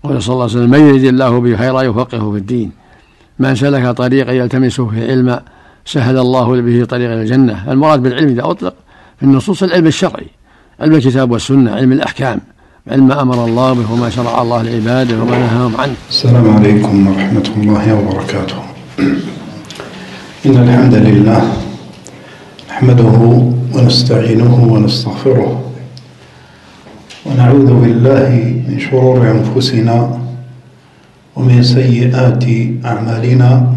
قال صلى الله عليه وسلم: من يرد الله به خيرا يفقهه في الدين. من سلك طريقا يلتمس فيه علما سهل الله به طريقا الى الجنه. المراد بالعلم اذا اطلق في النصوص العلم الشرعي، علم الكتاب والسنه، علم الاحكام، علم ما امر الله به وما شرع الله لعباده وما نهاهم عنه. السلام عليكم ورحمه الله وبركاته. ان الحمد لله نحمده ونستعينه ونستغفره ونعوذ بالله من شرور أنفسنا ومن سيئات أعمالنا.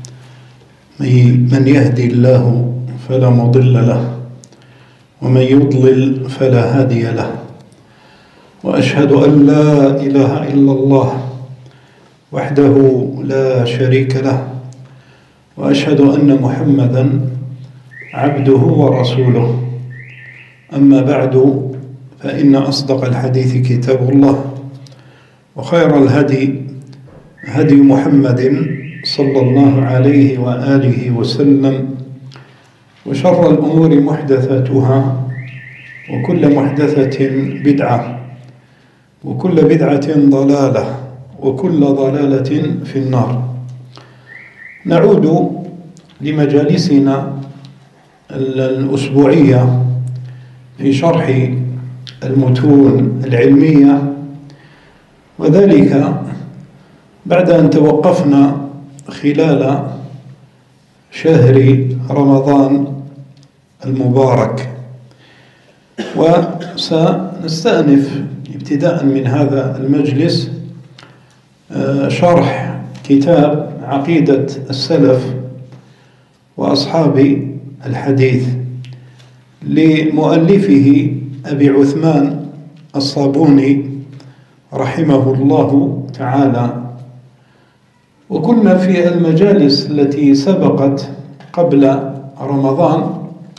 من يهدي الله فلا مضل له ومن يضلل فلا هادي له، وأشهد أن لا إله إلا الله وحده لا شريك له، وأشهد أن محمدا عبده ورسوله. أما بعد، فإن أصدق الحديث كتاب الله، وخير الهدي هدي محمد صلى الله عليه وآله وسلم، وشر الأمور محدثاتها، وكل محدثة بدعة، وكل بدعة ضلالة، وكل ضلالة في النار. نعود لمجالسنا الأسبوعية في شرح المتون العلمية، وذلك بعد أن توقفنا خلال شهر رمضان المبارك. وسنستأنف ابتداء من هذا المجلس شرح كتاب عقيدة السلف وأصحاب الحديث لمؤلفه أبي عثمان الصابوني رحمه الله تعالى. وكنا في المجالس التي سبقت قبل رمضان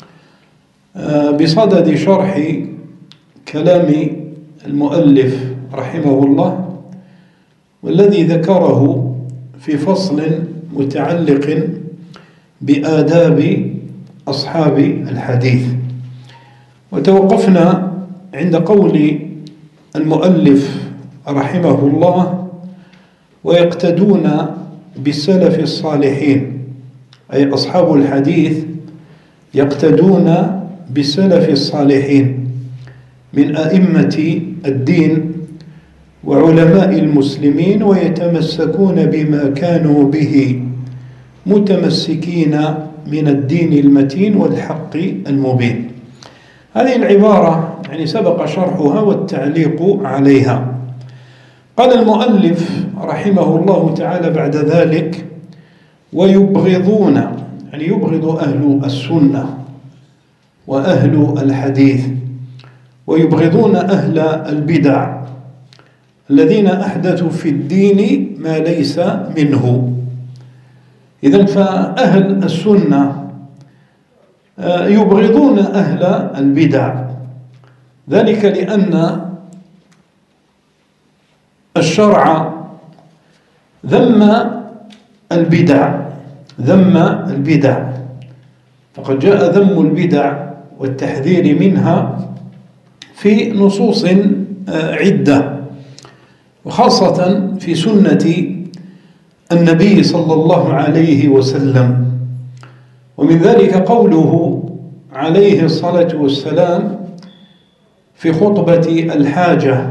بصدد شرح كلام المؤلف رحمه الله، والذي ذكره في فصل متعلق بآداب أصحاب الحديث. وتوقفنا عند قول المؤلف رحمه الله: ويقتدون بالسلف الصالحين، أي أصحاب الحديث يقتدون بالسلف الصالحين من أئمة الدين وعلماء المسلمين، ويتمسكون بما كانوا به متمسكين من الدين المتين والحق المبين. هذه العبارة سبق شرحها والتعليق عليها. قال المؤلف رحمه الله تعالى بعد ذلك: ويبغضون، يبغض أهل السنة وأهل الحديث، ويبغضون أهل البدع الذين أحدثوا في الدين ما ليس منه. إذن فأهل السنة يبغضون أهل البدع، ذلك لأن الشرع ذم البدع، فقد جاء ذم البدع والتحذير منها في نصوص عدة، وخاصة في سنة النبي صلى الله عليه وسلم. ومن ذلك قوله عليه الصلاة والسلام في خطبة الحاجة: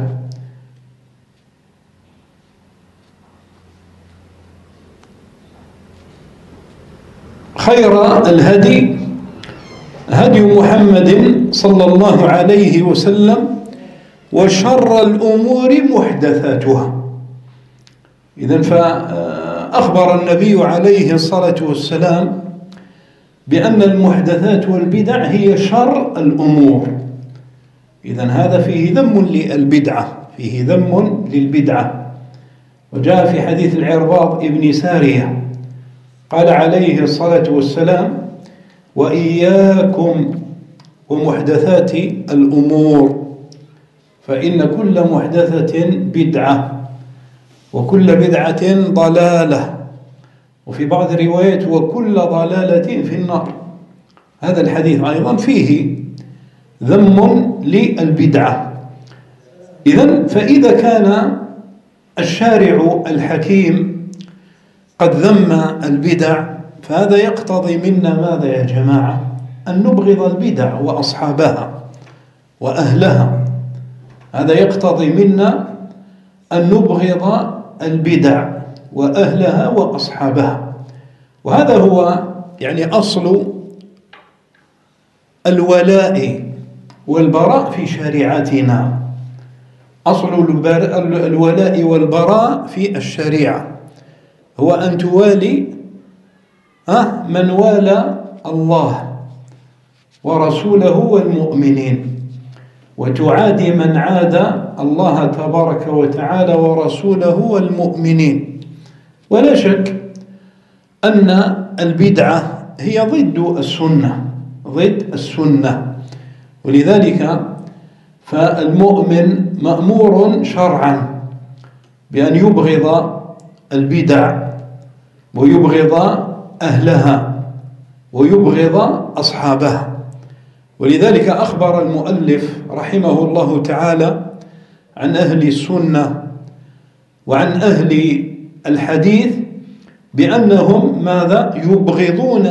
خير الهدي هدي محمد صلى الله عليه وسلم، وشر الأمور محدثاتها. إذن فأخبر النبي عليه الصلاة والسلام بأن المحدثات والبدع هي شر الأمور. إذن هذا فيه ذم للبدعة، وجاء في حديث العرباض ابن سارية قال عليه الصلاة والسلام: وإياكم ومحدثات الأمور، فإن كل محدثة بدعة، وكل بدعة ضلالة، وفي بعض الروايات وكل ضلالة في النار. هذا الحديث أيضا فيه ذم للبدعة. إذن فإذا كان الشارع الحكيم قد ذم البدع، فهذا يقتضي منا ماذا يا جماعة؟ أن نبغض البدع وأصحابها وأهلها. هذا يقتضي منا أن نبغض البدع وأهلها وأصحابها. وهذا هو يعني أصل الولاء والبراء في شريعتنا. أصل الولاء والبراء في الشريعة هو أن توالي من والى الله ورسوله والمؤمنين، وتعادي من عادى الله تبارك وتعالى ورسوله والمؤمنين. ولا شك أن البدعة هي ضد السنة، ولذلك فالمؤمن مأمور شرعا بأن يبغض البدع ويبغض أهلها ويبغض أصحابها. ولذلك أخبر المؤلف رحمه الله تعالى عن أهل السنة وعن أهل الحديث بأنهم ماذا؟ يبغضون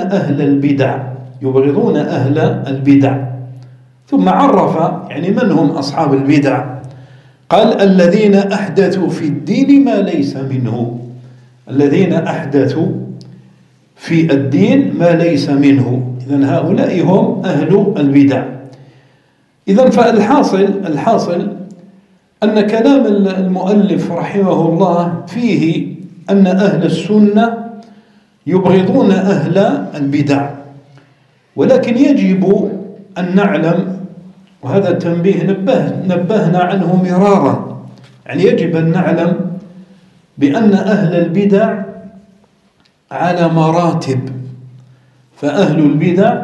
أهل البدع. ثم عرف يعني من هم أصحاب البدع. قال: الذين أحدثوا في الدين ما ليس منه. الذين أحدثوا في الدين ما ليس منه. إذن هؤلاء هم أهل البدع. إذن فالحاصل أن كلام المؤلف رحمه الله فيه أن أهل السنة يبغضون أهل البدع، ولكن يجب أن نعلم، وهذا التنبيه نبهنا عنه مرارا، يعني يجب أن نعلم بأن أهل البدع على مراتب. فأهل البدع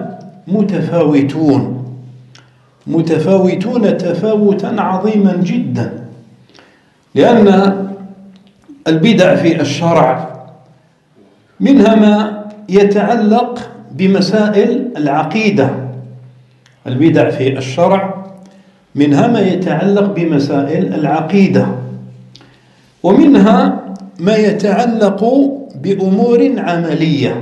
متفاوتون تفاوتا عظيما جدا، لأن البدع في الشرع منها ما يتعلق بمسائل العقيدة. البدع في الشرع منها ما يتعلق بمسائل العقيدة، ومنها ما يتعلق بأمور عملية.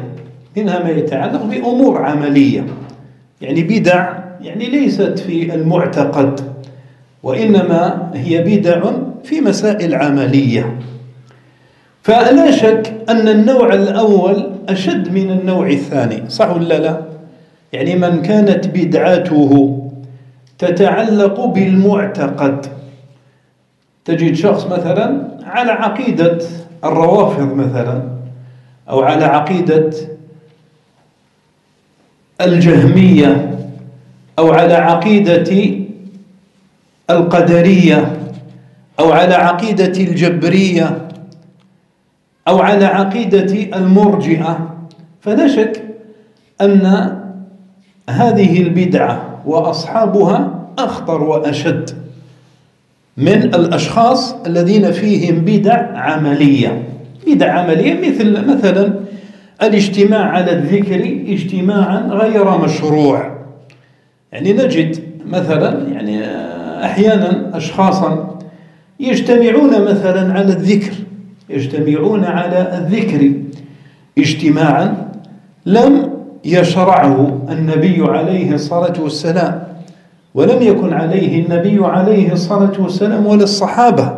يعني بدع يعني ليست في المعتقد، وإنما هي بدع في مسائل عملية. فلا شك أن النوع الأول أشد من النوع الثاني، صح ولا لا؟ يعني من كانت بدعته تتعلق بالمعتقد، تجد شخص مثلا على عقيدة الروافض مثلا، أو على عقيدة الجهمية، أو على عقيدة القدرية، أو على عقيدة الجبرية، أو على عقيدة المرجئة. فلا شك أن هذه البدعة وأصحابها أخطر وأشد من الأشخاص الذين فيهم بدع عملية. مثل مثلا الاجتماع على الذكر اجتماعا غير مشروع. يعني نجد مثلا يعني أحيانا أشخاصا يجتمعون مثلا على الذكر، اجتماعا لم يشرعه النبي عليه الصلاة والسلام، ولم يكن عليه النبي عليه الصلاة والسلام ولا الصحابة.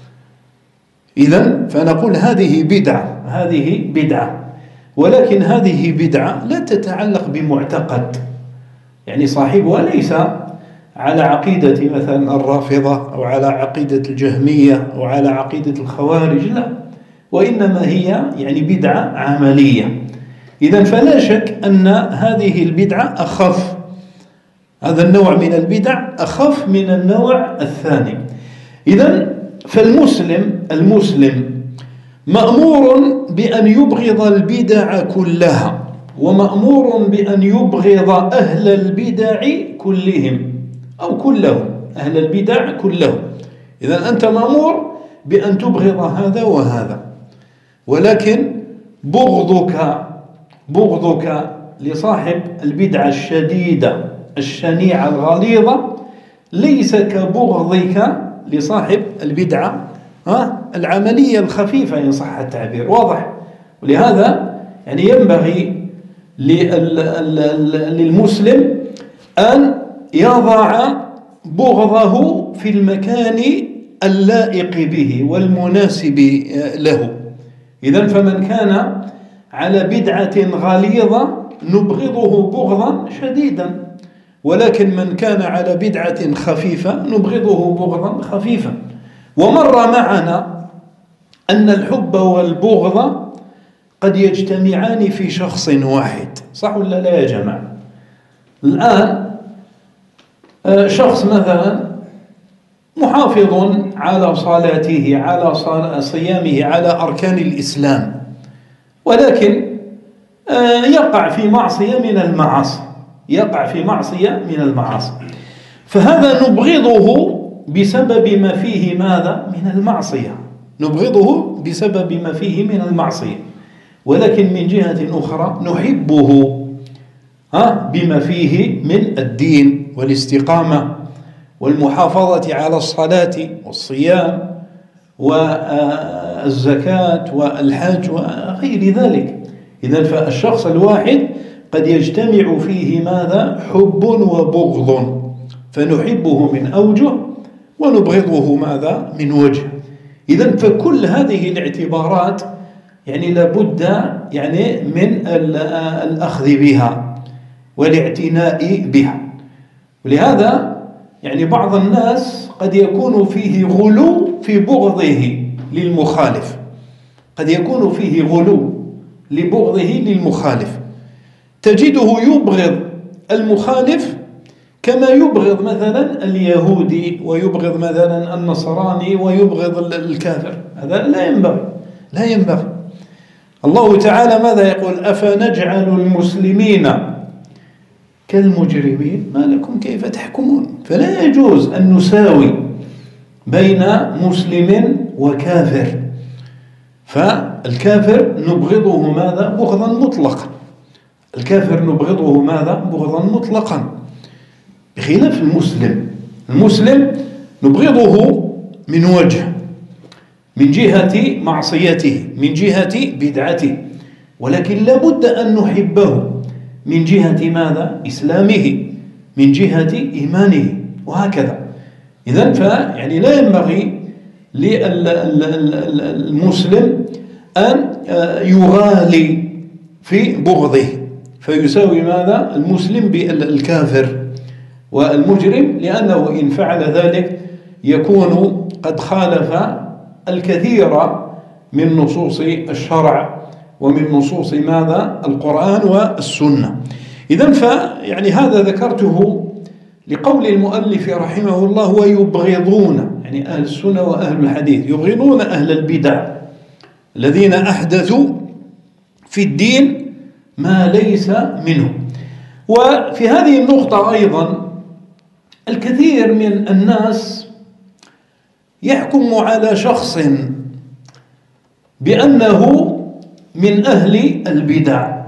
إذن فنقول هذه بدعة، ولكن هذه بدعة لا تتعلق بمعتقد، يعني صاحبها ليس على عقيدة مثلا الرافضة أو على عقيدة الجهمية أو على عقيدة الخوارج، لا، وإنما هي يعني بدعة عملية. إذن فلا شك أن هذه البدعة أخف، هذا النوع من البدع أخف من النوع الثاني. إذن فالمسلم مأمور بأن يبغض البدع كلها، ومأمور بأن يبغض أهل البدع كلهم أو كلهم، أهل البدع كلهم. إذن أنت مأمور بأن تبغض هذا وهذا، ولكن بغضك لصاحب البدعة الشديدة الشنيعة الغليظة ليس كبغضك لصاحب البدعة العملية الخفيفة إن صح التعبير، واضح. ولهذا يعني ينبغي للمسلم أن يضع بغضه في المكان اللائق به والمناسب له. إذن فمن كان على بدعة غليظة نبغضه بغضا شديدا، ولكن من كان على بدعة خفيفة نبغضه بغضا خفيفا. ومر معنا أن الحب والبغض قد يجتمعان في شخص واحد، صح ولا لا يا جماعة؟ الآن شخص مثلا محافظ على صلاته، على صيامه، على أركان الإسلام، ولكن يقع في معصية من المعاصي، فهذا نبغضه بسبب ما فيه ماذا؟ من المعصية، نبغضه بسبب ما فيه من المعصية، ولكن من جهة أخرى نحبه بما فيه من الدين والاستقامة والمحافظة على الصلاة والصيام والزكاة والحج وغير ذلك. إذن فالشخص الواحد قد يجتمع فيه ماذا؟ حب وبغض، فنحبه من أوجه ونبغضه ماذا؟ من وجه. إذن فكل هذه الاعتبارات يعني لابد يعني من الأخذ بها والاعتناء بها. ولهذا يعني بعض الناس قد يكون فيه غلو في بغضه للمخالف، قد يكون فيه غلو لبغضه للمخالف، تجده يبغض المخالف كما يبغض مثلا اليهودي ويبغض مثلا النصراني ويبغض الكافر. هذا لا ينبغي. الله تعالى ماذا يقول؟ أفنجعل المسلمين كالمجرمين ما لكم كيف تحكمون. فلا يجوز أن نساوي بين مسلم وكافر، فالكافر نبغضه ماذا؟ بغضا مطلقا. الكافر نبغضه ماذا؟ بغضا مطلقا، بخلاف المسلم نبغضه من وجه، من جهة معصيته، من جهة بدعته، ولكن لابد أن نحبه من جهة ماذا؟ إسلامه، من جهة إيمانه، وهكذا. إذن فيعني لا ينبغي للمسلم أن يغالي في بغضه فيساوي ماذا؟ المسلم بالكافر والمجرم، لأنه إن فعل ذلك يكون قد خالف الكثير من نصوص الشرع ومن نصوص ماذا؟ القرآن والسنة. إذن فيعني هذا ذكرته لقول المؤلف رحمه الله ويبغضون، يعني أهل السنة وأهل الحديث يبغضون أهل البدع الذين أحدثوا في الدين ما ليس منه. وفي هذه النقطة أيضا الكثير من الناس يحكم على شخص بأنه من أهل البدع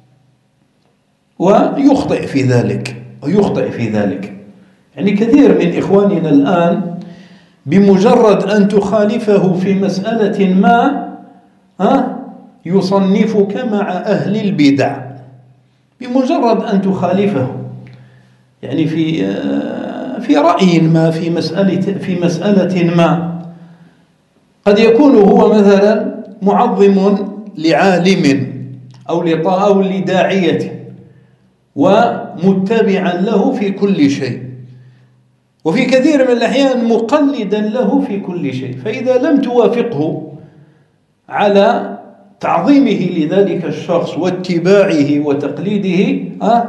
ويخطئ في ذلك. يعني كثير من إخواننا الآن بمجرد أن تخالفه في مسألة ما يصنفك مع أهل البدع، بمجرد أن تخالفه يعني في رأي ما، في مسألة ما، قد يكون هو مثلا معظم لعالم أو لداعية ومتبعا له في كل شيء، وفي كثير من الأحيان مقلدا له في كل شيء، فإذا لم توافقه على تعظيمه لذلك الشخص واتباعه وتقليده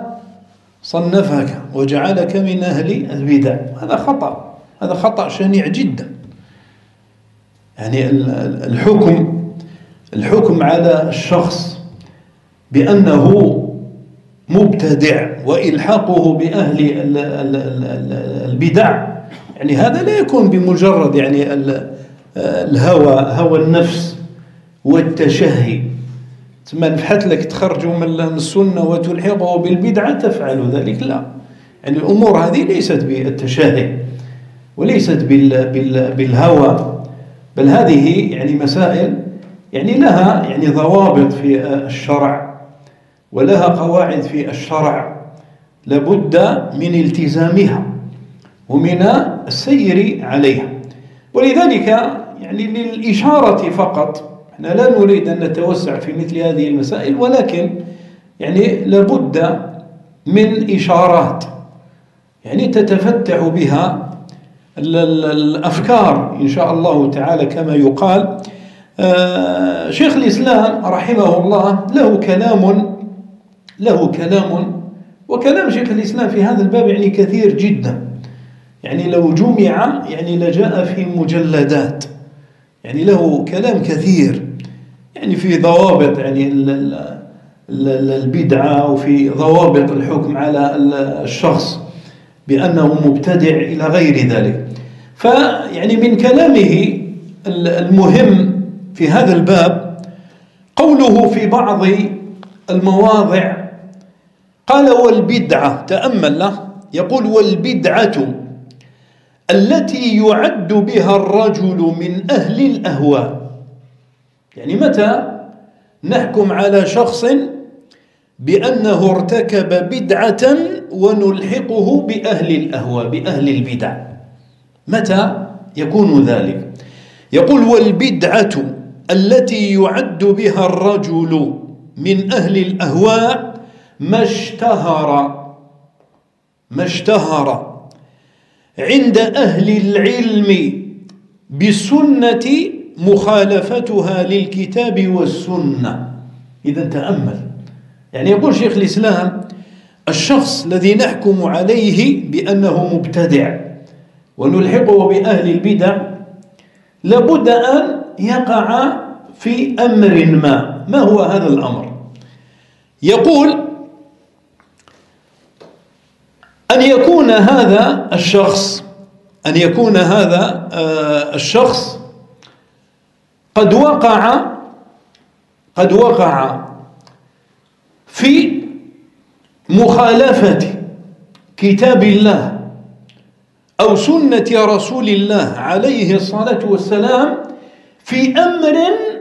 صنفك وجعلك من أهل البدع. هذا خطأ شنيع جدا. يعني الحكم على الشخص بأنه مبتدع وإلحاقه بأهل البدع، يعني هذا لا يكون بمجرد يعني هوى النفس والتشهي، ثم نفحت لك تخرجوا من السنة وتلحقه بالبدعة تفعل ذلك، لا. يعني الأمور هذه ليست بالتشهي وليست بالهوى بل هذه يعني مسائل يعني لها يعني ضوابط في الشرع ولها قواعد في الشرع لابد من التزامها ومن السير عليها. ولذلك يعني للإشارة فقط، احنا لا نريد أن نتوسع في مثل هذه المسائل، ولكن يعني لابد من إشارات يعني تتفتح بها الأفكار إن شاء الله تعالى. كما يقال شيخ الإسلام رحمه الله له كلام وكلام شيخ الإسلام في هذا الباب يعني كثير جدا، يعني لو جمع يعني لجاء في مجلدات، يعني له كلام كثير يعني في ضوابط يعني البدعة وفي ضوابط الحكم على الشخص بأنه مبتدع إلى غير ذلك. فيعني من كلامه المهم في هذا الباب قوله في بعض المواضع قال: والبدعة، تأمل له، يقول: والبدعة التي يعد بها الرجل من أهل الأهواء. يعني متى نحكم على شخص بأنه ارتكب بدعة ونلحقه بأهل الأهواء بأهل البدع؟ متى يكون ذلك؟ يقول: والبدعة التي يعد بها الرجل من أهل الأهواء ما اشتهر عند أهل العلم بالسنة مخالفتها للكتاب والسنة. إذا تأمل، يعني يقول شيخ الإسلام: الشخص الذي نحكم عليه بأنه مبتدع ونلحقه بأهل البدع لابد أن يقع في أمر ما هو هذا الأمر؟ يقول: أن يكون هذا الشخص قد وقع في مخالفة كتاب الله أو سنة رسول الله عليه الصلاة والسلام في أمر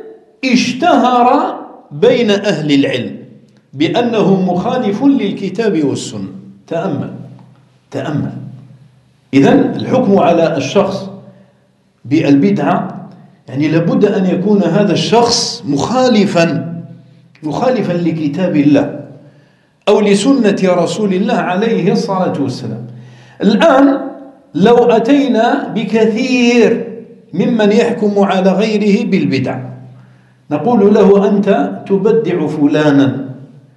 اشتهر بين أهل العلم بأنه مخالف للكتاب والسنة. تأمل. إذن الحكم على الشخص بالبدعة يعني لابد أن يكون هذا الشخص مخالفا لكتاب الله أو لسنة رسول الله عليه الصلاة والسلام. الآن لو أتينا بكثير ممن يحكم على غيره بالبدع نقول له: أنت تبدع فلانا.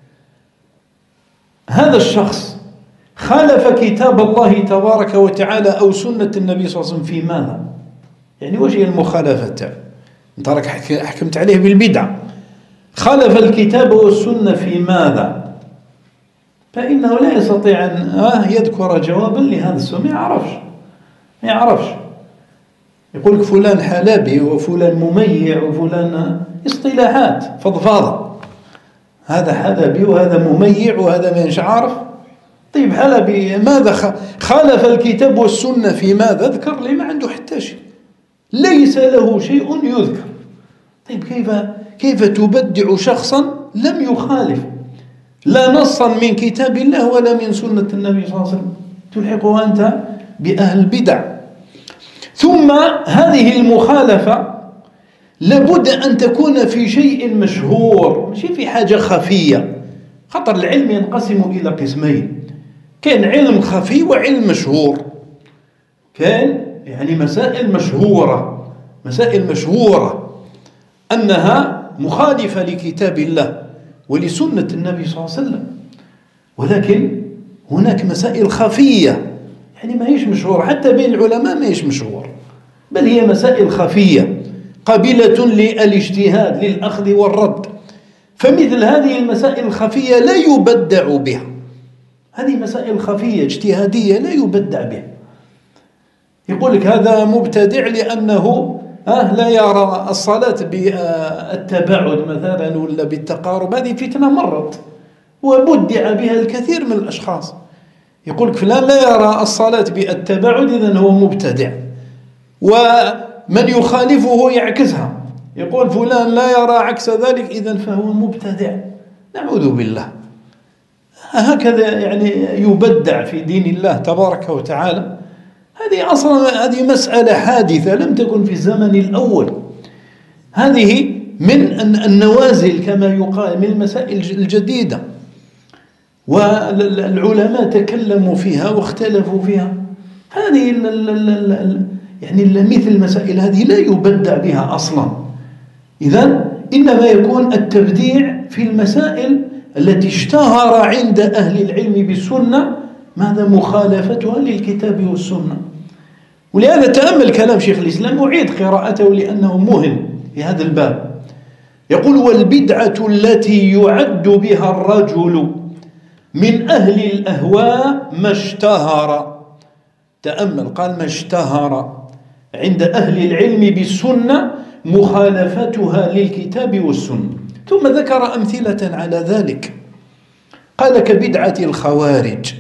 هذا الشخص خالف كتاب الله تبارك وتعالى أو سنة النبي صلى الله عليه وسلم في ماذا؟ يعني وش هي المخالفة تاعه؟ أنت راك حكمت عليه بالبدع، خالف الكتاب والسنة في ماذا؟ فإنه لا يستطيع أن يذكر جوابا لهذا السؤال، ما يعرفش. يقول لك فلان حلبي وفلان مميع وفلان اصطلاحات فضفاضة، هذا حلبي وهذا مميع وهذا مش عارف. طيب حلبي ماذا خالف الكتاب والسنة في ماذا؟ اذكر لي، ما عنده حتى شيء، ليس له شيء يذكر. طيب كيف تبدع شخصا لم يخالف لا نصا من كتاب الله ولا من سنة النبي صلى الله عليه وسلم؟ تلحقه أنت بأهل البدع. ثم هذه المخالفة لابد أن تكون في شيء مشهور، مش في حاجة خفية. خطر العلم ينقسم إلى قسمين: كان علم خفي وعلم مشهور. كان يعني مسائل مشهورة أنها مخالفة لكتاب الله ولسنة النبي صلى الله عليه وسلم، ولكن هناك مسائل خفية يعني ما هيش مشهورة حتى بين العلماء، ما هيش مشهور، بل هي مسائل خفية قابلة للاجتهاد للأخذ والرد. فمثل هذه المسائل الخفية لا يبدع بها، هذه مسائل خفية اجتهادية لا يبدع بها. يقول لك هذا مبتدع لأنه لا يرى الصلاة بالتباعد مثلا ولا بالتقارب. هذه فتنة مرت وبدع بها الكثير من الأشخاص. يقول لك فلان لا يرى الصلاة بالتباعد إذن هو مبتدع، ومن من يخالفه يعكسها، يقول فلان لا يرى عكس ذلك إذن فهو مبتدع، نعوذ بالله. هكذا يعني يبدع في دين الله تبارك وتعالى. هذه أصلا هذه مسألة حادثة لم تكن في الزمن الأول، هذه من النوازل كما يقال، من المسائل الجديدة، والعلماء تكلموا فيها واختلفوا فيها. هذه يعني مثل المسائل هذه لا يبدع بها أصلا. إذن إنما يكون التبديع في المسائل التي اشتهر عند أهل العلم بالسنة ماذا مخالفتها للكتاب والسنة. ولهذا تأمل كلام شيخ الإسلام، أعيد قراءته لأنه مهم في هذا الباب. يقول: والبدعة التي يعد بها الرجل من أهل الأهواء ما اشتهر. تأمل، قال ما اشتهر عند أهل العلم بالسنة مخالفتها للكتاب والسنة. ثم ذكر أمثلة على ذلك، قال: كبدعة الخوارج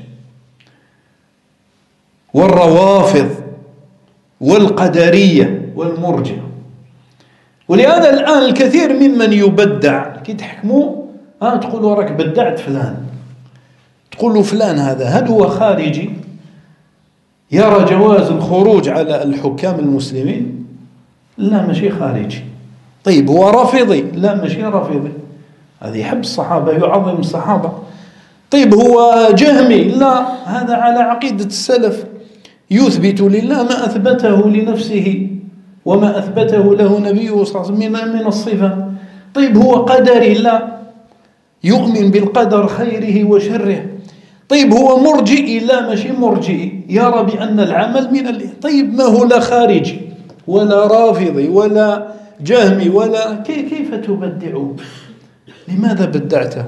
والروافض والقدرية والمرجئة. ولهذا الآن الكثير ممن يبدع كي تحكموا تقولوا راك بدعت فلان، تقول له فلان هذا هل هو خارجي يرى جواز الخروج على الحكام المسلمين؟ لا، ماشي خارجي. طيب هو رافضي؟ لا، ماشي رافضي، هذا يحب الصحابة يعظم الصحابة. طيب هو جهمي؟ لا، هذا على عقيدة السلف، يثبت لله ما أثبته لنفسه وما أثبته له نبيه صلى الله عليه وسلم من الصفات. طيب هو قدري؟ لا، يؤمن بالقدر خيره وشره. طيب هو مرجئي؟ لا، ماشي مرجئي، يرى بأن العمل من الله. طيب ما هو لا خارجي ولا رافضي ولا جهمي ولا كيف تبدعه؟ لماذا بدعته؟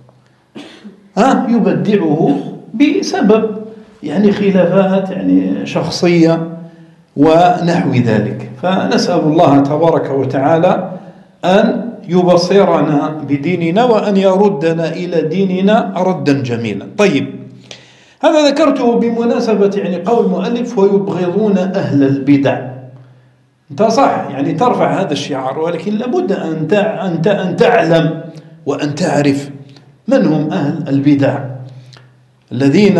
يبدعه بسبب يعني خلافات يعني شخصية ونحو ذلك. فنسأل الله تبارك وتعالى أن يبصرنا بديننا وأن يردنا إلى ديننا ردا جميلا. طيب، هذا ذكرته بمناسبة يعني قول المؤلف: ويبغضون أهل البدع. أنت صح يعني ترفع هذا الشعار، ولكن لابد أن تعلم وأن تعرف من هم أهل البدع الذين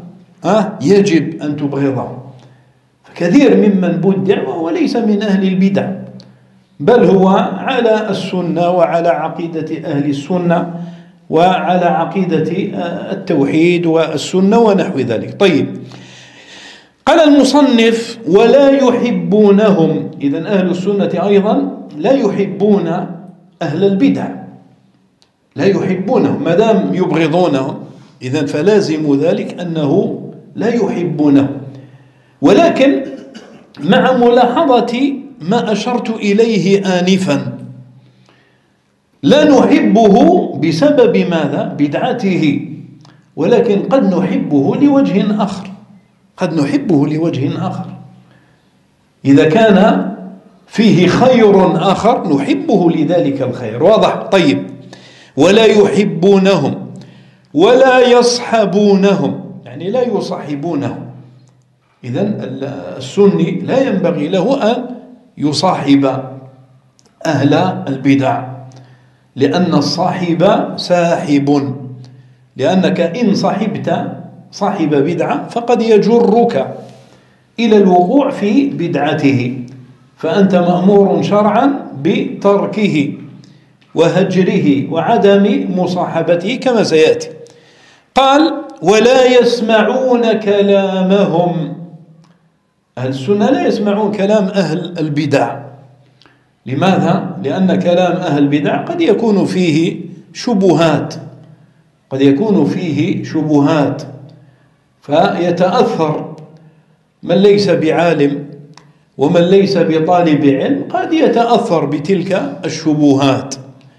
يجب أن تبغضهم. كثير ممن بدع وهو ليس من أهل البدع، بل هو على السنة وعلى عقيدة أهل السنة وعلى عقيدة التوحيد والسنة ونحو ذلك. طيب، قال المصنف: ولا يحبونهم. إذن أهل السنة أيضا لا يحبون أهل البدع، لا يحبونهم. ما دام يبغضونهم إذن فلازم ذلك أنه لا يحبونه. ولكن مع ملاحظة ما أشرت إليه آنفا، لا نحبه بسبب ماذا؟ بدعته، ولكن قد نحبه لوجه آخر، قد نحبه لوجه آخر. إذا كان فيه خير آخر نحبه لذلك الخير. واضح؟ طيب، ولا يحبونهم ولا يصحبونهم، يعني لا يصاحبونهم. إذن السني لا ينبغي له أن يصاحب أهل البدع، لأن الصاحب ساحب، لأنك إن صاحبت صاحب بدعة فقد يجرك إلى الوقوع في بدعته، فأنت مأمور شرعا بتركه وهجره وعدم مصاحبته كما سيأتي. قال: ولا يسمعون كلامهم. أهل السنة لا يسمعون كلام أهل البدع. لماذا؟ لأن كلام أهل البدع قد يكون فيه شبهات، قد يكون فيه شبهات، فيتأثر من ليس بعالم ومن ليس بطالب علم، قد يتأثر بتلك الشبهات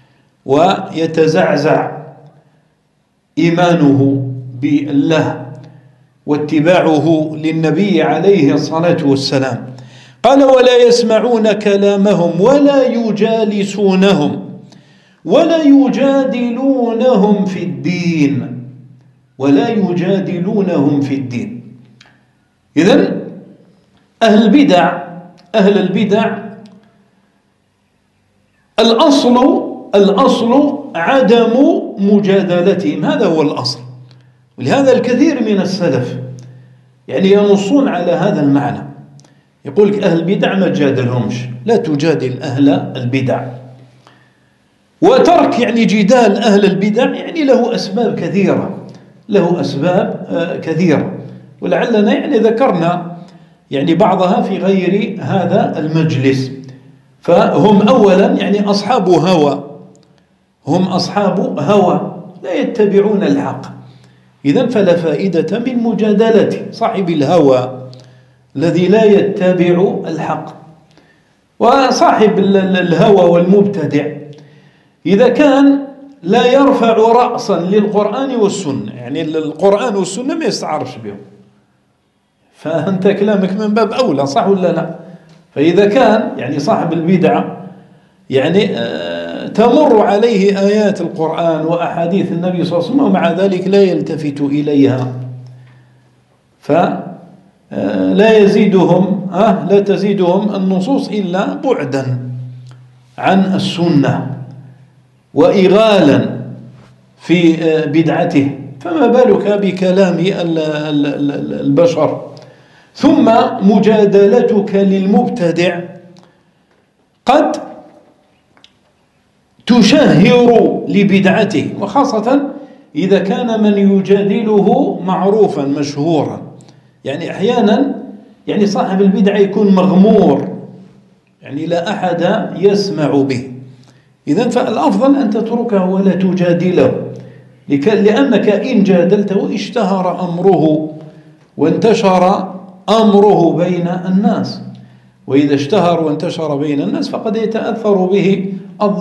ويتزعزع إيمانه بالله واتباعه للنبي عليه الصلاة والسلام. قال: ولا يسمعون كلامهم ولا يجالسونهم ولا يجادلونهم في الدين، ولا يجادلونهم في الدين. إذن أهل البدع أهل البدع الأصل عدم مجادلتهم، هذا هو الأصل. ولهذا الكثير من السلف يعني ينصون على هذا المعنى، يقول لك أهل البدع ما تجادلهمش، لا تجادل أهل البدع. وترك يعني جدال أهل البدع يعني له أسباب كثيرة، ولعلنا يعني ذكرنا يعني بعضها في غير هذا المجلس. فهم أولا يعني أصحاب هوى، لا يتبعون الحق، إذن فلا فائدة من مجادلة صاحب الهوى الذي لا يتبع الحق. وصاحب الهوى والمبتدع إذا كان لا يرفع رأسا للقرآن والسنة، يعني القرآن والسنة ما يستعرش بهم، فأنت كلامك من باب أولى، صح ولا لا؟ فإذا كان يعني صاحب البدعة يعني تمر عليه آيات القرآن وأحاديث النبي صلى الله عليه وسلم ومع ذلك لا يلتفت إليها، لا تزيدهم النصوص إلا بعدا عن السنة وإغالا في بدعته، فما بالك بكلام البشر. ثم مجادلتك للمبتدع قد تشهر لبدعته، وخاصة إذا كان من يجادله معروفا مشهورا. يعني أحيانا يعني صاحب البدع يكون مغمور، يعني لا أحد يسمع به، إذن فالأفضل أن تتركه ولا تجادله، لأنك إن جادلته اشتهر أمره وانتشر أمره بين الناس، وإذا اشتهر وانتشر بين الناس فقد يتأثر به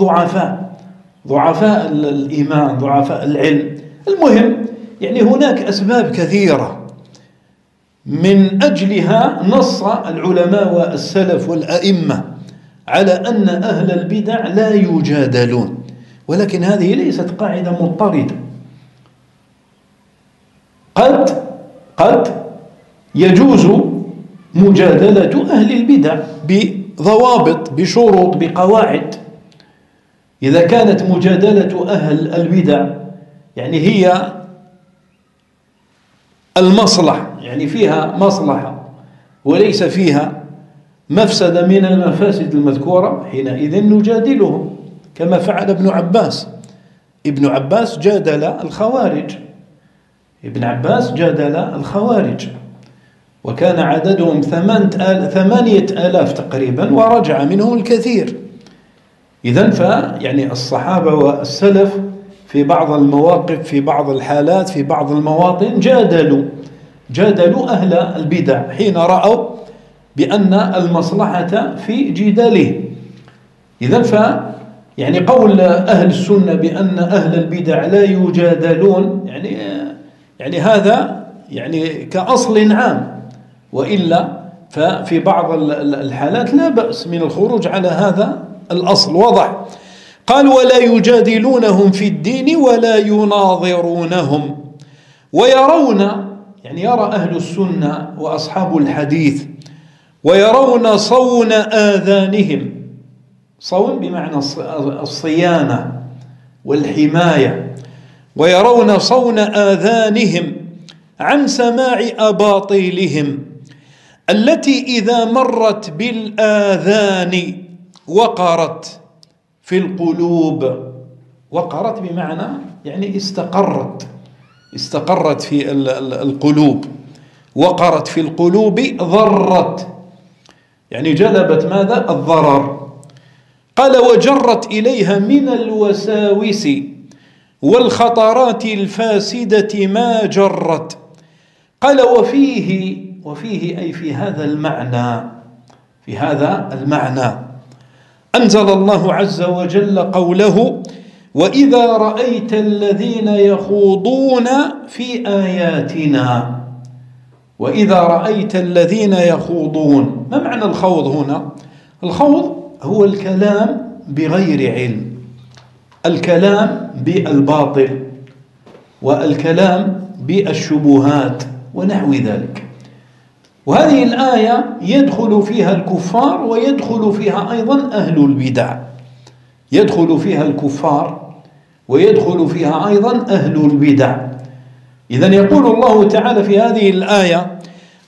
ضعفاء الإيمان، ضعفاء العلم. المهم يعني هناك أسباب كثيرة من أجلها نص العلماء والسلف والأئمة على أن أهل البدع لا يجادلون، ولكن هذه ليست قاعدة مضطردة. قد يجوز مجادلة أهل البدع بضوابط، بشروط، بقواعد. إذا كانت مجادلة أهل البدع يعني هي المصلحة، يعني فيها مصلحة وليس فيها مفسدة من المفاسد المذكورة، حينئذ نجادلهم كما فعل ابن عباس. جادل الخوارج، وكان عددهم 8,000 تقريبا، ورجع منهم الكثير. إذن يعني الصحابة والسلف في بعض المواقف، في بعض الحالات، في بعض المواطن جادلوا أهل البدع حين رأوا بأن المصلحة في جداله. إذن يعني قول أهل السنة بأن أهل البدع لا يجادلون يعني هذا يعني كأصل عام، وإلا ففي بعض الحالات لا بأس من الخروج على هذا الأصل. وضح قال: ولا يجادلونهم في الدين ولا يناظرونهم. ويرون، يعني يرى أهل السنة وأصحاب الحديث، ويرون صون آذانهم، صون بمعنى الصيانة والحماية، ويرون صون آذانهم عن سماع أباطيلهم التي إذا مرت بالآذان وقرت في القلوب. وقرت بمعنى يعني استقرت في القلوب. وقرت في القلوب ضرت، يعني جلبت ماذا؟ الضرر. قال: وجرت إليها من الوساوس والخطرات الفاسدة ما جرت. قال: وفيه أي في هذا المعنى أنزل الله عز وجل قوله: وإذا رأيت الذين يخوضون في آياتنا. وإذا رأيت الذين يخوضون، ما معنى الخوض هنا؟ الخوض هو الكلام بغير علم، الكلام بالباطل، والكلام بالشبهات ونحو ذلك. وهذه الآية يدخل فيها الكفار ويدخل فيها أيضا أهل البدع، يدخل فيها الكفار ويدخل فيها أيضا أهل البدع. إذن يقول الله تعالى في هذه الآية: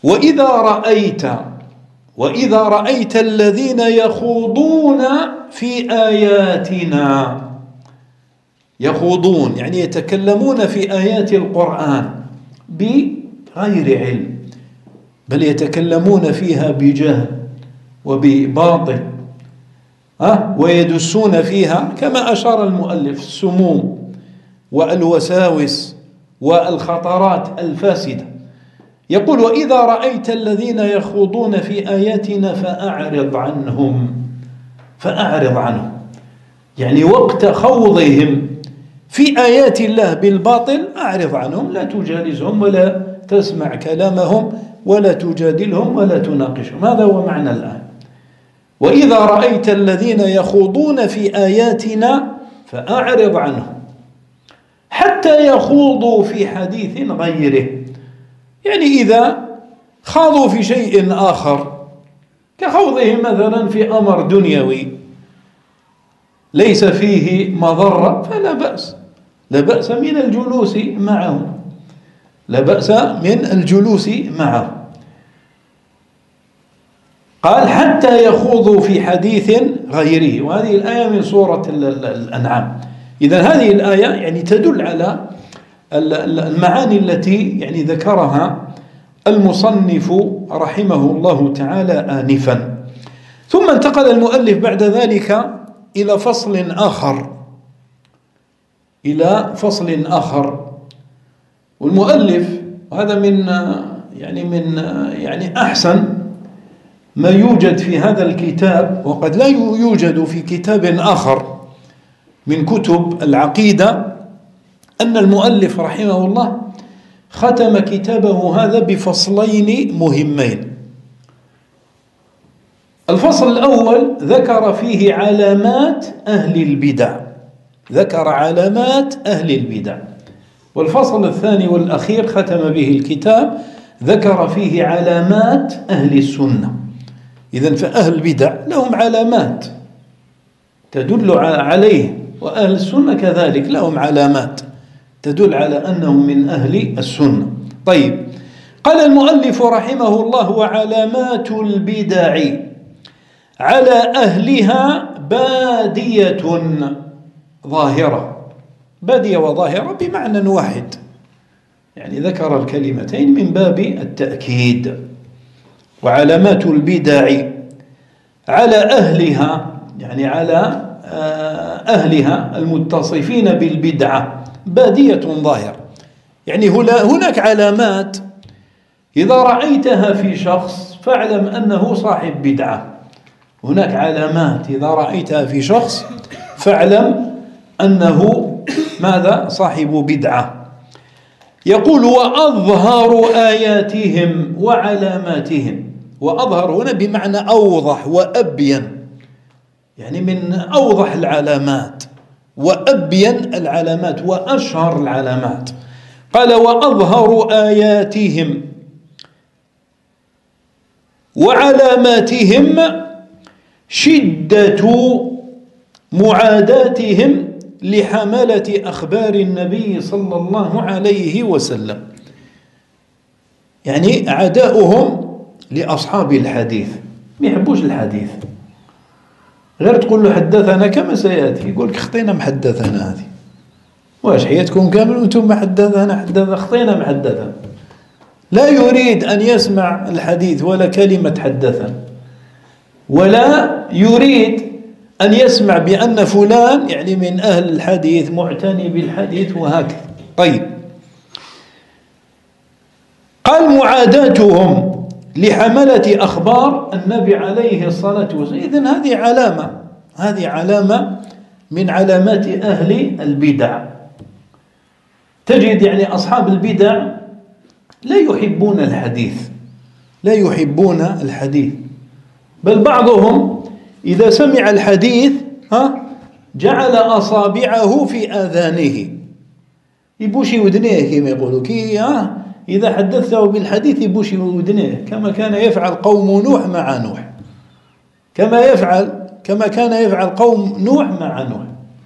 وإذا رأيت الذين يخوضون في آياتنا، يخوضون يعني يتكلمون في آيات القرآن بغير علم، بل يتكلمون فيها بجهل وبباطل، ويدسون فيها كما أشار المؤلف السموم والوساوس والخطرات الفاسدة. يقول: وإذا رأيت الذين يخوضون في آياتنا فأعرض عنهم، يعني وقت خوضهم في آيات الله بالباطل أعرض عنهم، لا تجالسهم ولا تسمع كلامهم ولا تجادلهم ولا تناقشهم. هذا هو معنى الآية: وإذا رأيت الذين يخوضون في آياتنا فأعرض عنهم حتى يخوضوا في حديث غيره. يعني إذا خاضوا في شيء آخر كخوضهم مثلا في أمر دنيوي ليس فيه مضرة فلا بأس، لا بأس من الجلوس معهم، لا بأس من الجلوس معهم. قال: حتى يخوضوا في حديث غيره. وهذه الآية من سورة الأنعام. إذن هذه الآية يعني تدل على المعاني التي يعني ذكرها المصنف رحمه الله تعالى آنفا. ثم انتقل المؤلف بعد ذلك إلى فصل آخر، والمؤلف وهذا من أحسن ما يوجد في هذا الكتاب، وقد لا يوجد في كتاب آخر من كتب العقيدة، أن المؤلف رحمه الله ختم كتابه هذا بفصلين مهمين. الفصل الأول ذكر فيه علامات أهل البدع، والفصل الثاني والأخير ختم به الكتاب ذكر فيه علامات أهل السنة. إذن فأهل البدع لهم علامات تدل عليه، وأهل السنة كذلك لهم علامات تدل على أنهم من أهل السنة. طيب، قال المؤلف رحمه الله: وعلامات البدع على أهلها بادية ظاهرة. بادية وظاهرة بمعنى واحد، يعني ذكر الكلمتين من باب التأكيد. وعلامات البدع على أهلها، يعني على أهلها المتصفين بالبدعة، بادية ظاهرة. يعني هناك علامات إذا رأيتها في شخص فاعلم أنه صاحب بدعة. هناك علامات إذا رأيتها في شخص فاعلم أنه ماذا؟ صاحب بدعة. يقول: وأظهر آياتهم وعلاماتهم. وأظهر هنا بمعنى أوضح وأبين، يعني من أوضح العلامات وأبين العلامات وأشهر العلامات. قال: وأظهر آياتهم وعلاماتهم شدة معاداتهم لحملة أخبار النبي صلى الله عليه وسلم. يعني عداؤهم لأصحاب الحديث، ما يحبوش الحديث، غير تقول له حدثنا كما سيأتي يقول لك خطينا محدثنا. هذه واش حياتكم كامل وانتم حدثنا خطينا محدثنا. لا يريد أن يسمع الحديث ولا كلمة حدثنا، ولا يريد أن يسمع بأن فلان يعني من أهل الحديث معتني بالحديث وهكذا. طيب، قال: معاداتهم لحملة أخبار النبي عليه الصلاة والسلام. إذن هذه علامة من علامات أهل البدع. تجد يعني أصحاب البدع لا يحبون الحديث، بل بعضهم إذا سمع الحديث جعل أصابعه في آذانه، يبوشي ودنيه كما يقولوا، كي إذا حدثته بالحديث بوشي ودنيه، كما كان يفعل قوم نوح مع نوح، كما كان يفعل قوم نوح مع نوح.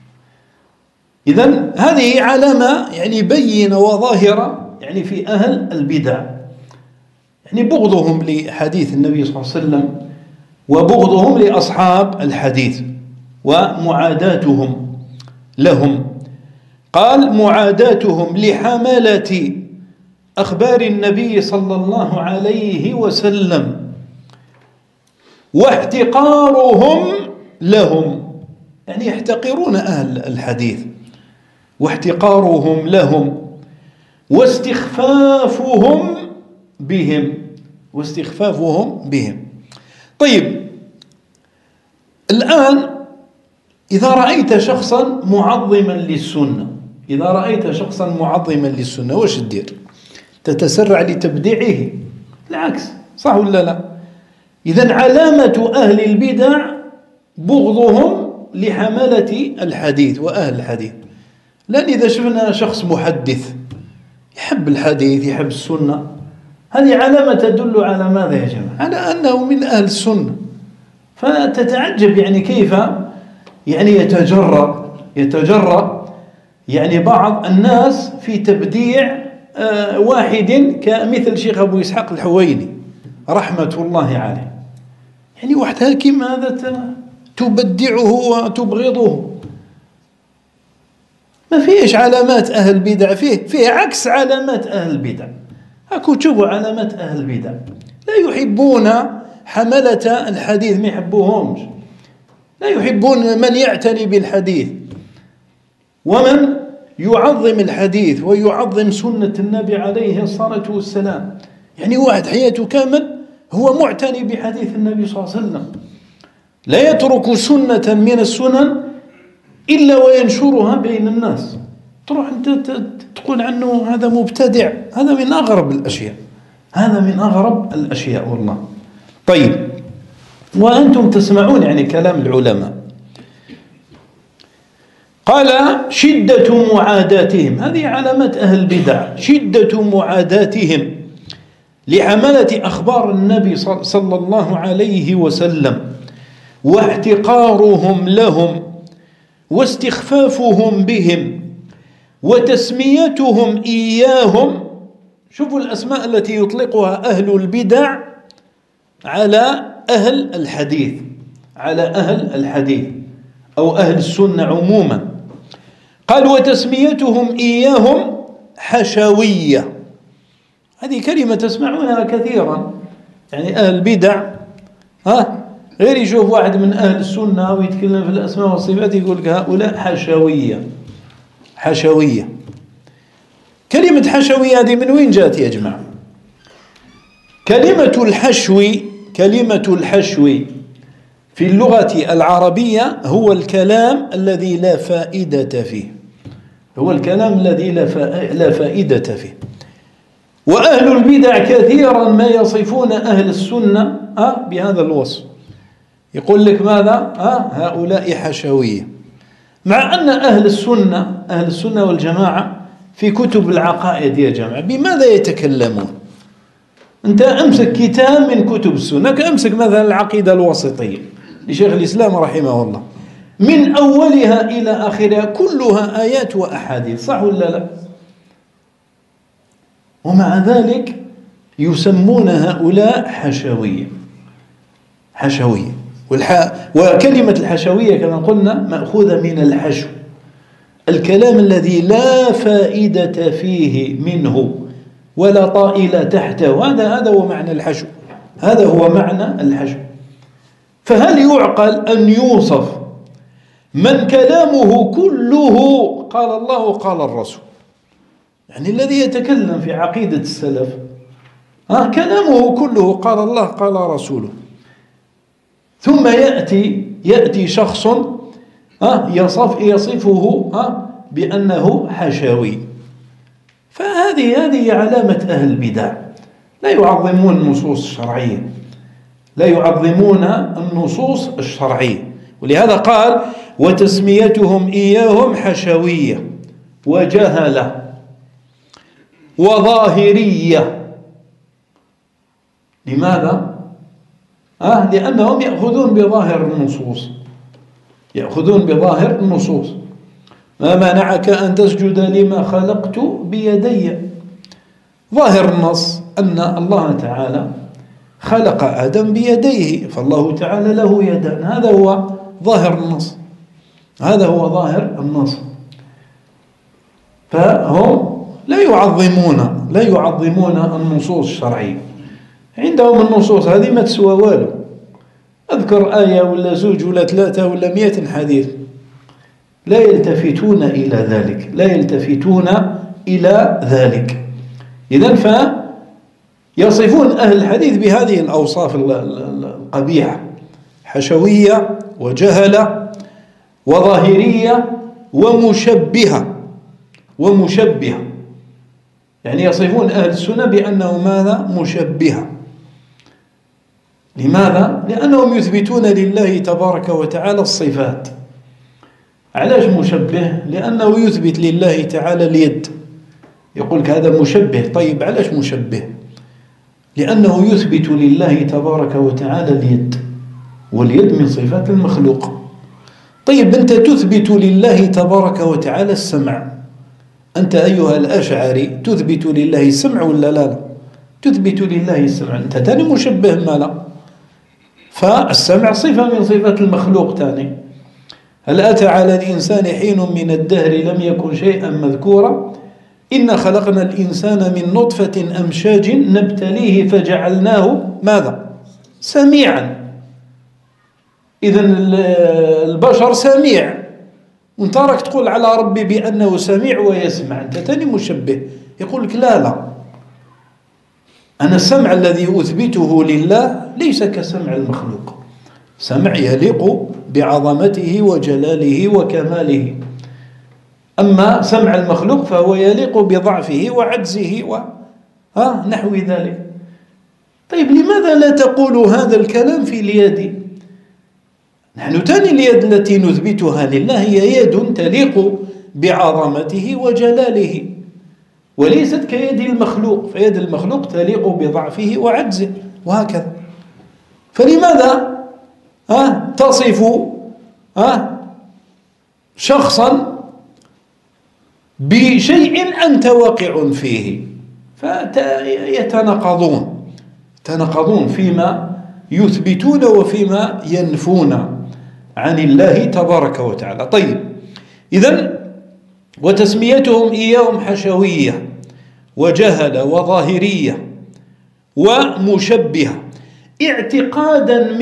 إذن هذه علامة يعني بينة وظاهرة يعني في أهل البدع، يعني بغضهم لحديث النبي صلى الله عليه وسلم وبغضهم لأصحاب الحديث ومعاداتهم لهم. قال: معاداتهم لحملة أخبار النبي صلى الله عليه وسلم واحتقارهم لهم، يعني يحتقرون أهل الحديث، واحتقارهم لهم، واستخفافهم بهم. طيب، الآن إذا رأيت شخصا معظما للسنة وش تدير؟ تتسرع لتبديعه؟ العكس، صح ولا لا؟ إذن علامة أهل البدع بغضهم لحملة الحديث وأهل الحديث. لأن إذا شفنا شخص محدث يحب الحديث يحب السنة، هذه علامة تدل على ماذا يا جماعة؟ على أنه من أهل السنة. فتتعجب يعني كيف يعني يتجرأ يعني بعض الناس في تبديع واحد كمثل شيخ أبو إسحاق الحويني رحمة الله عليه. يعني واحد هاكم هذا تبدعه وتبغضه، ما فيش علامات أهل البدع، فيه عكس علامات أهل البدع. هاكو تشوفوا علامات أهل البدع لا يحبون حملة الحديث، ما يحبوهمش، لا يحبون من يعتني بالحديث ومن يعظم الحديث ويعظم سنة النبي عليه الصلاة والسلام. يعني واحد حياته كامل هو معتني بحديث النبي صلى الله عليه وسلم، لا يترك سنة من السنن إلا وينشرها بين الناس. تروح أنت تقول عنه هذا مبتدع، هذا من أغرب الأشياء والله. طيب، وأنتم تسمعون يعني كلام العلماء. قال: شدة معاداتهم، هذه علامات أهل البدع، شدة معاداتهم لحملة أخبار النبي صلى الله عليه وسلم، واحتقارهم لهم، واستخفافهم بهم، وتسميتهم إياهم. شوفوا الأسماء التي يطلقها أهل البدع على أهل الحديث أو أهل السنة عموما. قال: وتسميتهم إياهم حشوية. هذه كلمة تسمعونها كثيرا، يعني أهل البدع غير يشوف واحد من أهل السنة ويتكلم في الأسماء والصفات يقول لك هؤلاء حشوية. كلمة حشوية هذه من وين جاءت يا جماعة؟ كلمة الحشو في اللغة العربية هو الكلام الذي لا فائدة فيه، وأهل البدع كثيرا ما يصفون أهل السنة بهذا الوصف، يقول لك ماذا؟ هؤلاء حشوية، مع أن أهل السنة والجماعة في كتب العقائد يا جماعة بماذا يتكلمون؟ أنت أمسك كتاب من كتب السنة، أمسك مثلا العقيدة الواسطية لشيخ الإسلام رحمه الله، من أولها إلى آخرها كلها آيات وأحاديث، صح ولا لا؟ ومع ذلك يسمون هؤلاء حشوية. وكلمة الحشوية كما قلنا مأخوذة من الحشو، الكلام الذي لا فائدة فيه منه ولا طائل تحته، هذا هو معنى الحشو، فهل يعقل أن يوصف من كلامه كله قال الله قال الرسول، يعني الذي يتكلم في عقيدة السلف كلامه كله قال الله قال رسوله، ثم يأتي شخص يصفه بأنه حشوي؟ فهذه علامة أهل البدع، لا يعظمون النصوص الشرعية. ولهذا قال: وتسميتهم إياهم حشوية وجهلة. وظاهرية. لماذا؟ لأنهم يأخذون بظاهر النصوص، يأخذون بظاهر النصوص. ما منعك أن تسجد لما خلقت بيدي. ظاهر النص أن الله تعالى خلق آدم بيديه، فالله تعالى له يدان، هذا هو ظاهر النص، هذا هو ظاهر النص. فهم لا يعظمون النصوص الشرعية، عندهم النصوص هذه ما تسوى والو. أذكر آية ولا زوج ولا ثلاثة ولا 100 حديث، لا يلتفتون إلى ذلك، لا يلتفتون إلى ذلك. إذن فيصفون أهل الحديث بهذه الأوصاف القبيحة: حشوية وجهلة وظاهرية ومشبهة. يعني يصفون أهل السنة بأنه ماذا؟ مشبهة. لماذا؟ لأنهم يثبتون لله تبارك وتعالى الصفات. علاش مشبه؟ لأنه يثبت لله تعالى اليد، يقول هذا مشبه. طيب علاش مشبه؟ لأنه يثبت لله تبارك وتعالى اليد، واليد من صفات المخلوق. طيب أنت تثبت لله تبارك وتعالى السمع، أنت أيها الأشعري تثبت لله السمع ولا لا؟ تثبت لله السمع، أنت تاني مشبه ما لا. فالسمع صفة من صفات المخلوق تاني. هل أتى على الإنسان حين من الدهر لم يكن شيئا مذكورا؟ إنا خلقنا الإنسان من نطفة أمشاج نبتليه فجعلناه ماذا؟ سميعا. إذن البشر سميع، وانت راك تقول على ربي بأنه سميع ويسمع، أنت تاني مشبه. يقول لك لا، أنا السمع الذي أثبته لله ليس كسمع المخلوق، سمع يليق بعظمته وجلاله وكماله. أما سمع المخلوق فهو يليق بضعفه وعجزه نحو ذلك. طيب لماذا لا تقول هذا الكلام في اليد؟ نحن تاني اليد التي نثبتها لله هي يد تليق بعظمته وجلاله، وليست كيد المخلوق، فيد المخلوق تليق بضعفه وعجزه وهكذا. فلماذا تصف شخصا بشيء أنت واقع فيه؟ يتناقضون فيما يثبتون وفيما ينفون عن الله تبارك وتعالى. طيب، إذن وتسميتهم إياهم حشوية وجهلة وظاهرية ومشبهة اعتقادا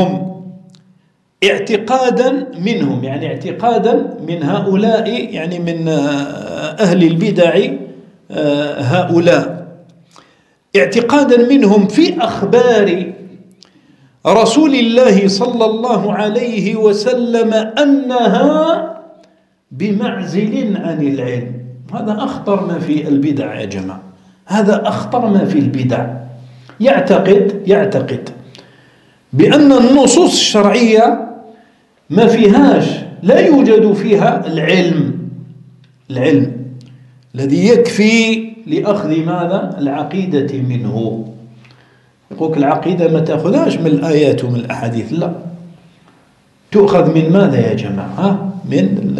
منهم، يعني اعتقادا من هؤلاء، يعني من أهل البدع هؤلاء، اعتقادا منهم في أخبار رسول الله صلى الله عليه وسلم أنها بمعزل عن العلم. هذا أخطر ما في البدع يا جماعة، هذا أخطر ما في البدع. يعتقد بأن النصوص الشرعية ما فيهاش، لا يوجد فيها العلم الذي يكفي لأخذ ماذا؟ العقيدة منه. يقولك العقيدة ما تأخذهاش من الآيات ومن الأحاديث، لا، تؤخذ من ماذا يا جماعة؟ من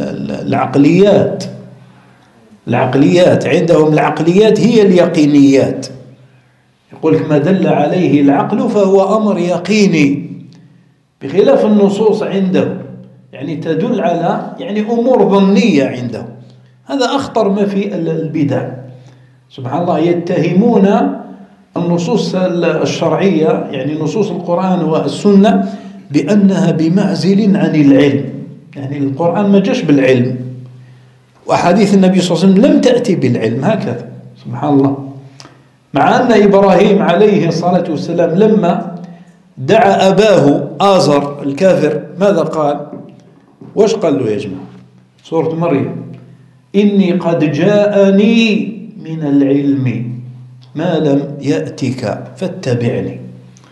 العقليات. عندهم العقليات هي اليقينيات. يقولك ما دل عليه العقل فهو أمر يقيني، بخلاف النصوص عندهم، يعني تدل على أمور ظنية عندهم. هذا أخطر ما في البدع. سبحان الله، يتهمون النصوص الشرعية، يعني نصوص القرآن والسنة، بأنها بمعزل عن العلم. يعني القرآن ما جاش بالعلم، وأحاديث النبي صلى الله عليه وسلم لم تأتي بالعلم، هكذا. سبحان الله. مع أن إبراهيم عليه الصلاة والسلام لما دعا أباه آزر الكافر ماذا قال؟ وش قال له يا جماعة؟ سورة مريم: إني قد جاءني من العلم ما لم يأتك فاتبعني.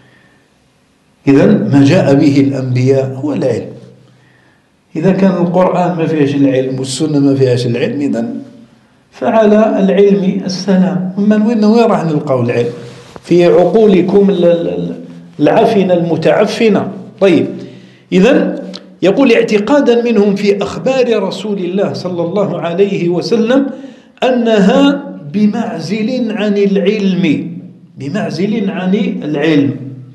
إذن ما جاء به الأنبياء هو العلم. إذا كان القرآن ما فيهاش العلم والسنة ما فيهاش العلم، إذن فعلى العلم السلام. من وين راح نلقاو العلم؟ في عقولكم العفنة المتعفنة. طيب، إذن يقول اعتقادا منهم في أخبار رسول الله صلى الله عليه وسلم أنها بمعزل عن العلم، بمعزل عن العلم،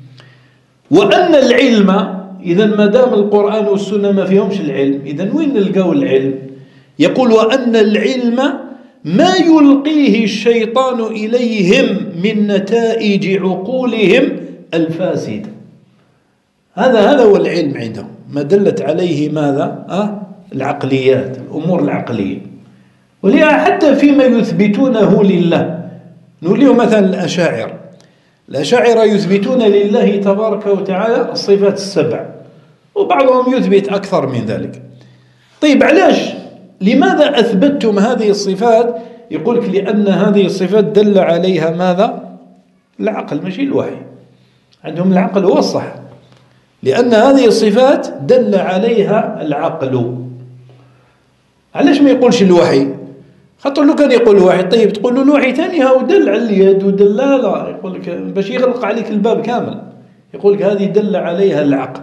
وأن العلم إذن ما دام القرآن والسنة ما فيهمش العلم، إذن وين نلقاو العلم؟ يقول وأن العلم ما يلقيه الشيطان إليهم من نتائج عقولهم الفاسدة. هذا هو العلم عندهم، ما دلت عليه ماذا؟ العقليات، الأمور العقلية. ولهذا حتى فيما يثبتونه لله، نقول له مثلا الأشاعرة يثبتون لله تبارك وتعالى الصفات السبع، وبعضهم يثبت أكثر من ذلك. طيب، علاش؟ لماذا أثبتتم هذه الصفات؟ يقولك لأن هذه الصفات دل عليها ماذا؟ العقل، ماشي الوحي. عندهم العقل هو الصح، لأن هذه الصفات دل عليها العقل. علاش ما يقولش الوحي؟ خاطر لو كان يقول الوحي، طيب تقول له الوحي ثاني هاو دل على اليد ودل، لا يقول لك باش يغلق عليك الباب كامل، يقول لك هذه دل عليها العقل.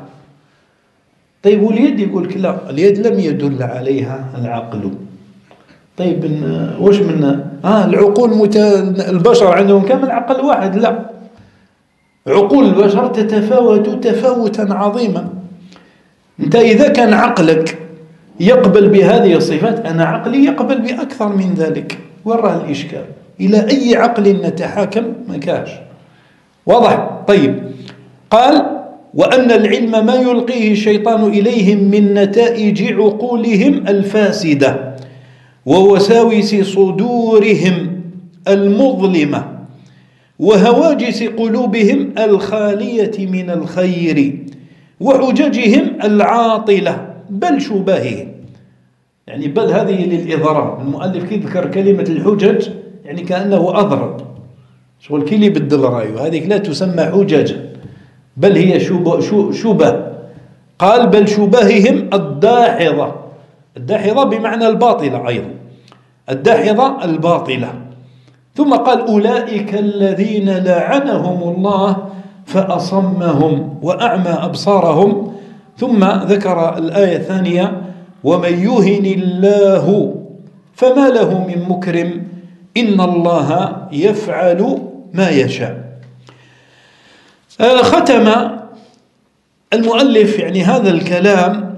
طيب واليد؟ يقول لك لا، اليد لم يدل عليها العقل. طيب واش من العقول البشر عندهم كامل عقل واحد؟ لا، عقول البشر تتفاوت تفاوتا عظيما. انت إذا كان عقلك يقبل بهذه الصفات، أنا عقلي يقبل بأكثر من ذلك، وراه الإشكال. إلى أي عقل نتحاكم؟ ما كاش. واضح؟ طيب، قال وأن العلم ما يلقيه الشيطان إليهم من نتائج عقولهم الفاسدة ووساوس صدورهم المظلمة وهواجس قلوبهم الخالية من الخير وحججهم العاطلة بل شبههم. يعني بل هذه للإضرار. المؤلف كي ذكر كلمة الحجج يعني كأنه أضرب، شغل كي اللي بدل رأيه، هذه لا تسمى حججا، بل هي شبه. قال بل شبههم الداحضة، الداحضة بمعنى الباطلة أيضا، الداحضة الباطلة. ثم قال أولئك الذين لعنهم الله فأصمهم وأعمى أبصارهم. ثم ذكر الآية الثانية ومن يهن الله فما له من مكرم إن الله يفعل ما يشاء. ختم المؤلف يعني هذا الكلام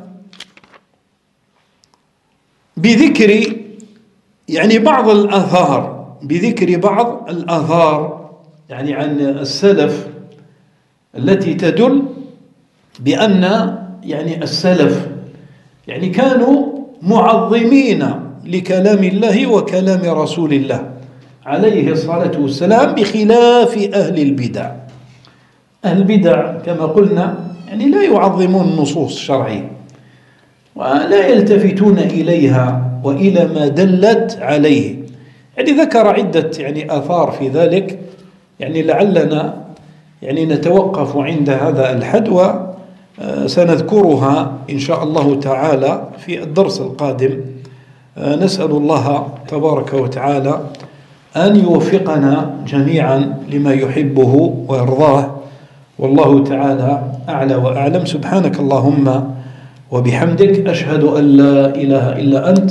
بذكر يعني بعض الآثار، بذكر بعض الآثار يعني عن السلف التي تدل بأن يعني السلف يعني كانوا معظمين لكلام الله وكلام رسول الله عليه الصلاة والسلام، بخلاف أهل البدع. أهل البدع كما قلنا يعني لا يعظمون النصوص الشرعية ولا يلتفتون إليها وإلى ما دلت عليه. يعني ذكر عدة يعني آثار في ذلك، يعني لعلنا يعني نتوقف عند هذا الحد وسنذكرها إن شاء الله تعالى في الدرس القادم. نسأل الله تبارك وتعالى أن يوفقنا جميعا لما يحبه ويرضاه، والله تعالى أعلى وأعلم. سبحانك اللهم وبحمدك، أشهد أن لا إله إلا أنت،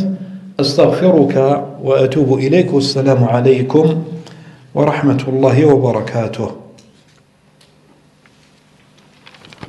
أستغفرك وأتوب إليك، والسلام عليكم ورحمة الله وبركاته.